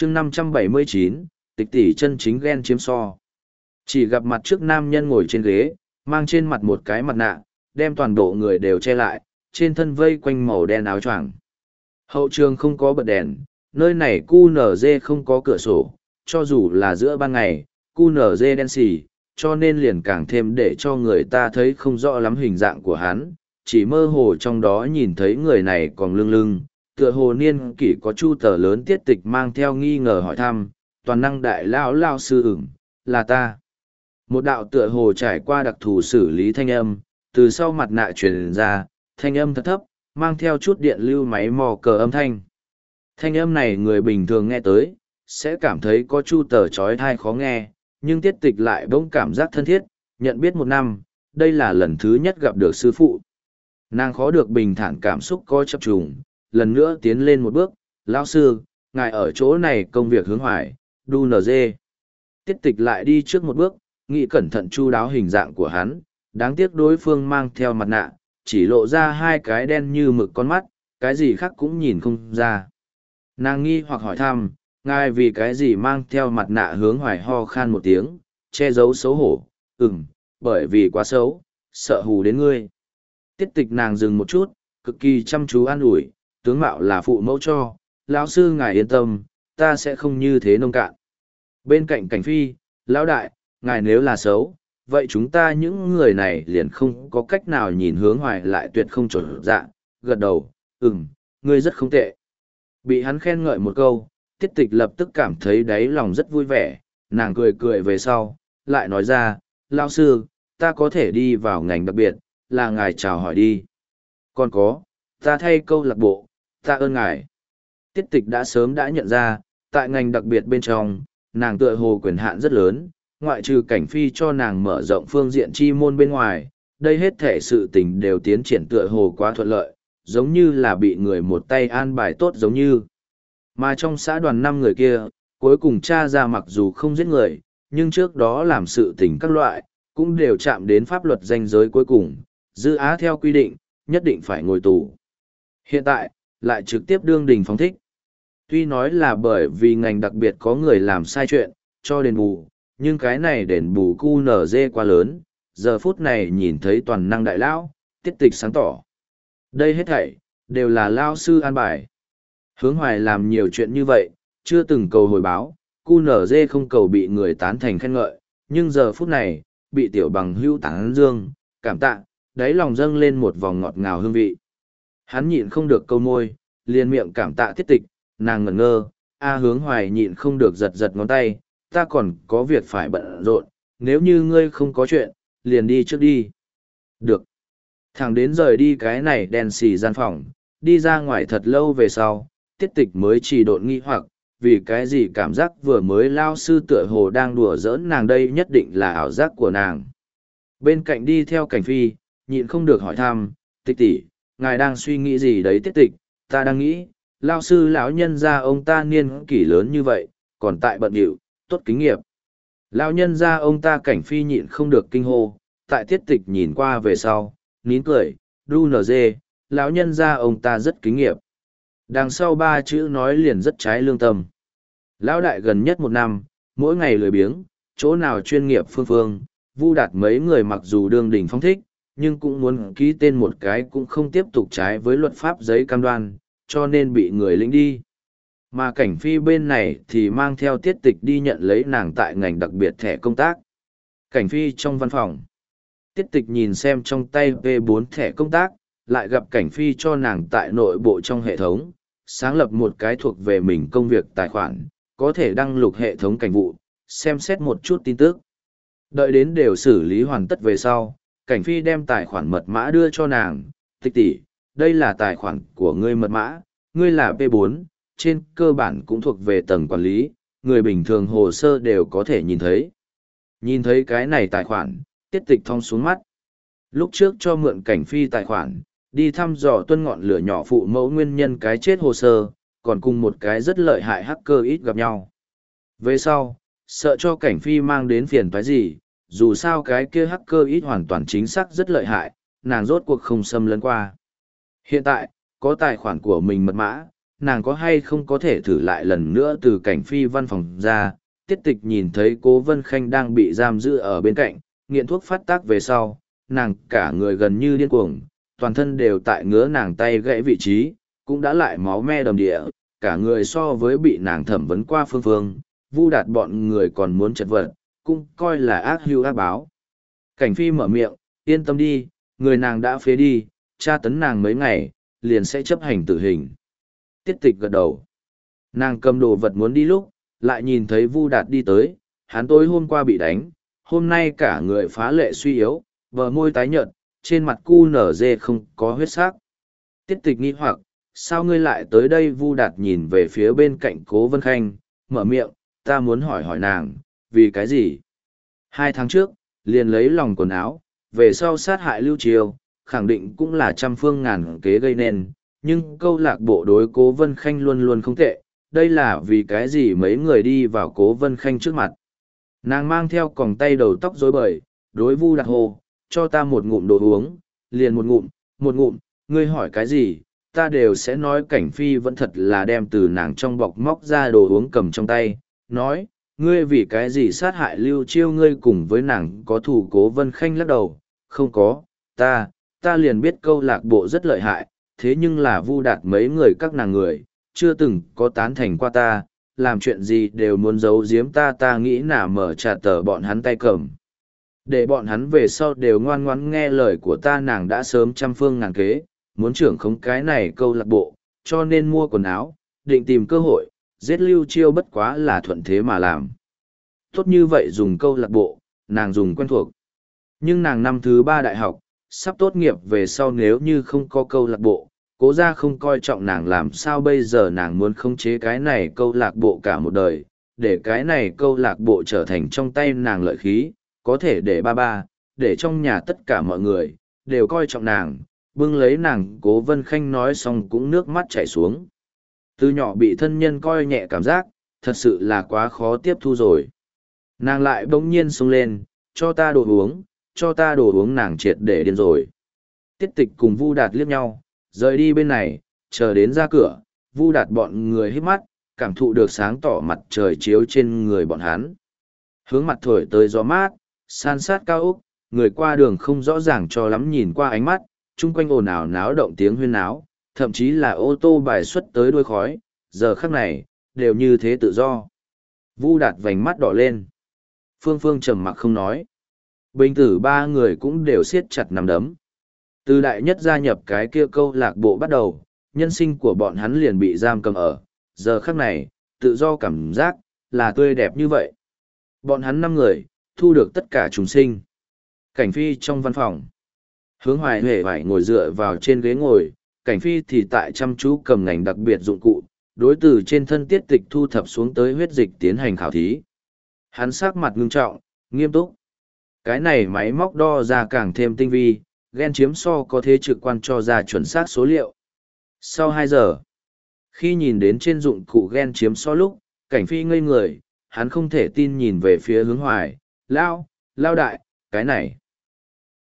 chương 579, tịch tỷ chân chính ghen chiếm so. Chỉ gặp mặt trước nam nhân ngồi trên ghế, mang trên mặt một cái mặt nạ, đem toàn bộ người đều che lại, trên thân vây quanh màu đen áo choàng. Hậu trường không có bật đèn, nơi này QNZ không có cửa sổ, cho dù là giữa ban ngày, QNZ đen xì, cho nên liền càng thêm để cho người ta thấy không rõ lắm hình dạng của hắn, chỉ mơ hồ trong đó nhìn thấy người này còn lưng lưng, tựa hồ niên kỷ có chu tờ lớn tiết tịch mang theo nghi ngờ hỏi thăm, toàn năng đại lao sư ửng, là ta. Một đạo tựa hồ trải qua đặc thù xử lý thanh âm, từ sau mặt nạ truyền ra, thanh âm thật thấp, mang theo chút điện lưu máy mò cờ âm thanh. Thanh âm này người bình thường nghe tới, sẽ cảm thấy có chu tờ trói thai khó nghe, nhưng tiết tịch lại bỗng cảm giác thân thiết, nhận biết một năm, đây là lần thứ nhất gặp được sư phụ. Nàng khó được bình thản cảm xúc có chập trùng, lần nữa tiến lên một bước, lão sư, ngài ở chỗ này công việc hướng hoài, đu nz. Tiết tịch lại đi trước một bước, nghĩ cẩn thận chu đáo hình dạng của hắn, đáng tiếc đối phương mang theo mặt nạ, chỉ lộ ra hai cái đen như mực con mắt, cái gì khác cũng nhìn không ra. Nàng nghi hoặc hỏi thăm, ngài vì cái gì mang theo mặt nạ hướng hoài ho khan một tiếng, che giấu xấu hổ, bởi vì quá xấu, sợ hù đến ngươi. Tiết tịch nàng dừng một chút, cực kỳ chăm chú an ủi, tướng mạo là phụ mẫu cho, lão sư ngài yên tâm, ta sẽ không như thế nông cạn. Bên cạnh cảnh phi, lão đại, ngài nếu là xấu, vậy chúng ta những người này liền không có cách nào nhìn hướng hoài lại tuyệt không chuẩn dạ, gật đầu, ngươi rất không tệ. Bị hắn khen ngợi một câu, tiết tịch lập tức cảm thấy đáy lòng rất vui vẻ, nàng cười cười về sau, lại nói ra, lão sư, ta có thể đi vào ngành đặc biệt, là ngài chào hỏi đi. Còn có, ta thay câu lạc bộ, ta ơn ngài. Tiết tịch đã sớm đã nhận ra, tại ngành đặc biệt bên trong, nàng tựa hồ quyền hạn rất lớn, ngoại trừ cảnh phi cho nàng mở rộng phương diện chi môn bên ngoài, đây hết thể sự tình đều tiến triển tựa hồ quá thuận lợi, giống như là bị người một tay an bài tốt giống như. Mà trong xã đoàn 5 người kia, cuối cùng tra ra mặc dù không giết người, nhưng trước đó làm sự tình các loại, cũng đều chạm đến pháp luật ranh giới cuối cùng, dư á theo quy định, nhất định phải ngồi tù. Hiện tại, lại trực tiếp đương đình phóng thích. Tuy nói là bởi vì ngành đặc biệt có người làm sai chuyện, cho đền bù, nhưng cái này đền bù QNZ quá lớn, giờ phút này nhìn thấy toàn năng đại lão, tiết tịch sáng tỏ. Đây hết thảy, đều là lao sư an bài. Hướng hoài làm nhiều chuyện như vậy, chưa từng cầu hồi báo, QNZ không cầu bị người tán thành khen ngợi, nhưng giờ phút này, bị tiểu bằng hưu tán dương, cảm tạ, đáy lòng dâng lên một vòng ngọt ngào hương vị. Hắn nhịn không được câu môi, liền miệng cảm tạ tiết tịch, nàng ngẩn ngơ, hướng hoài nhịn không được giật giật ngón tay, ta còn có việc phải bận rộn, nếu như ngươi không có chuyện, liền đi trước đi. Được. Thằng đến rời đi cái này đèn xì gian phòng, đi ra ngoài thật lâu về sau, tiết tịch mới chỉ độn nghi hoặc, vì cái gì cảm giác vừa mới lao sư tựa hồ đang đùa giỡn nàng đây nhất định là ảo giác của nàng. Bên cạnh đi theo cảnh phi, nhịn không được hỏi thăm, tịch tỷ, ngài đang suy nghĩ gì đấy tiết tịch, ta đang nghĩ, lao sư lão nhân gia ông ta niên kỷ lớn như vậy, còn tại bận điệu, tốt kính nghiệp. Lão nhân gia ông ta cảnh phi nhịn không được kinh hô, tại tiết tịch nhìn qua về sau, nín cười, đu nở dê, lão nhân gia ông ta rất kính nghiệp. Đằng sau 3 chữ nói liền rất trái lương tâm. Lão đại gần nhất 1 năm, mỗi ngày lười biếng, chỗ nào chuyên nghiệp phương phương, vu đạt mấy người mặc dù đương đỉnh phong thích, nhưng cũng muốn ký tên một cái cũng không tiếp tục trái với luật pháp giấy cam đoan, cho nên bị người lĩnh đi. Mà cảnh phi bên này thì mang theo tiết tịch đi nhận lấy nàng tại ngành đặc biệt thẻ công tác. Cảnh phi trong văn phòng. Tiết tịch nhìn xem trong tay V4 thẻ công tác, lại gặp cảnh phi cho nàng tại nội bộ trong hệ thống, sáng lập một cái thuộc về mình công việc tài khoản, có thể đăng lục hệ thống cảnh vụ, xem xét một chút tin tức. Đợi đến đều xử lý hoàn tất về sau, cảnh phi đem tài khoản mật mã đưa cho nàng, tịch tỷ, đây là tài khoản của ngươi mật mã, ngươi là P4, trên cơ bản cũng thuộc về tầng quản lý, người bình thường hồ sơ đều có thể nhìn thấy. Nhìn thấy cái này tài khoản, tiết tịch thong xuống mắt. Lúc trước cho mượn cảnh phi tài khoản, đi thăm dò tuân ngọn lửa nhỏ phụ mẫu nguyên nhân cái chết hồ sơ, còn cùng một cái rất lợi hại hacker ít gặp nhau. Về sau, sợ cho cảnh phi mang đến phiền toái gì, dù sao cái kia hacker ít hoàn toàn chính xác rất lợi hại, nàng rốt cuộc không xâm lấn qua. Hiện tại, có tài khoản của mình mật mã, nàng có hay không có thể thử lại lần nữa từ cảnh phi văn phòng ra. Tiết tịch nhìn thấy Cố Vân Khanh đang bị giam giữ ở bên cạnh, nghiện thuốc phát tác về sau, nàng cả người gần như điên cuồng, toàn thân đều tại ngứa, nàng tay gãy vị trí, cũng đã lại máu me đầm địa, cả người so với bị nàng thẩm vấn qua Phương Phương, Vu Đạt bọn người còn muốn chật vật, cũng coi là ác hưu ác báo. Cảnh phi mở miệng, yên tâm đi, người nàng đã phế đi, tra tấn nàng mấy ngày, liền sẽ chấp hành tử hình. Tiết tịch gật đầu. Nàng cầm đồ vật muốn đi lúc, lại nhìn thấy Vu Đạt đi tới, hắn tối hôm qua bị đánh, hôm nay cả người phá lệ suy yếu, bờ môi tái nhợt, trên mặt cu nở dê không có huyết sắc. Tiết tịch nghi hoặc, sao ngươi lại tới đây? Vu Đạt nhìn về phía bên cạnh Cố Vân Khanh, mở miệng, ta muốn hỏi hỏi nàng, vì cái gì? 2 tháng trước, liền lấy lòng quần áo, về sau sát hại Lưu Triều, khẳng định cũng là trăm phương ngàn kế gây nên, nhưng câu lạc bộ đối Cố Vân Khanh luôn luôn không tệ, đây là vì cái gì? Mấy người đi vào Cố Vân Khanh trước mặt. Nàng mang theo còng tay đầu tóc rối bời, đối Vu Đạt hồ, cho ta một ngụm đồ uống, liền một ngụm, ngươi hỏi cái gì, ta đều sẽ nói. Cảnh phi vẫn thật là đem từ nàng trong bọc móc ra đồ uống cầm trong tay, nói, ngươi vì cái gì sát hại Lưu Chiêu? Ngươi cùng với nàng có thù? Cố Vân Khanh lắc đầu, không có, ta liền biết câu lạc bộ rất lợi hại, thế nhưng là Vu Đạt mấy người các nàng người, chưa từng có tán thành qua ta, làm chuyện gì đều muốn giấu giếm ta nghĩ nả mở trả tờ bọn hắn tay cầm. Để bọn hắn về sau đều ngoan ngoãn nghe lời của ta, nàng đã sớm trăm phương ngàn kế, muốn trưởng khống cái này câu lạc bộ, cho nên mua quần áo, định tìm cơ hội, giết Lưu Chiêu bất quá là thuận thế mà làm. Tốt như vậy dùng câu lạc bộ, nàng dùng quen thuộc. Nhưng nàng năm thứ 3 đại học, sắp tốt nghiệp về sau nếu như không có câu lạc bộ, Cố gia không coi trọng nàng làm sao bây giờ? Nàng muốn khống chế cái này câu lạc bộ cả một đời, để cái này câu lạc bộ trở thành trong tay nàng lợi khí, có thể để để trong nhà tất cả mọi người, đều coi trọng nàng, bưng lấy nàng. Cố Vân Khanh nói xong cũng nước mắt chảy xuống. Từ nhỏ bị thân nhân coi nhẹ cảm giác, thật sự là quá khó tiếp thu rồi. Nàng lại bỗng nhiên xông lên, cho ta đồ uống, nàng triệt để điên rồi. Tiết tịch cùng Vu Đạt liếc nhau, rời đi bên này, chờ đến ra cửa, Vu Đạt bọn người hít mắt, cảm thụ được sáng tỏ mặt trời chiếu trên người bọn hắn. Hướng mặt thổi tới gió mát, san sát cao ốc, người qua đường không rõ ràng cho lắm nhìn qua ánh mắt, chung quanh ồn ào náo động tiếng huyên náo, thậm chí là ô tô bài xuất tới đuôi khói, giờ khắc này, đều như thế tự do. Vu Đạt vành mắt đỏ lên. Phương Phương trầm mặc không nói. Bình tử 3 người cũng đều siết chặt nắm đấm. Từ đại nhất gia nhập cái kia câu lạc bộ bắt đầu, nhân sinh của bọn hắn liền bị giam cầm ở, giờ khắc này, tự do cảm giác, là tươi đẹp như vậy. Bọn hắn 5 người, thu được tất cả chúng sinh. Cảnh phi trong văn phòng. Hướng Hoài hề phải ngồi dựa vào trên ghế ngồi, Cảnh phi thì tại chăm chú cầm ngành đặc biệt dụng cụ, đối từ trên thân Tiết tịch thu thập xuống tới huyết dịch tiến hành khảo thí. Hắn sắc mặt ngưng trọng, nghiêm túc. Cái này máy móc đo ra càng thêm tinh vi, gen chiếm so có thế trực quan cho ra chuẩn xác số liệu. Sau 2 giờ, khi nhìn đến trên dụng cụ gen chiếm so lúc, Cảnh phi ngây người, hắn không thể tin nhìn về phía Hướng Hoài, lao đại, cái này.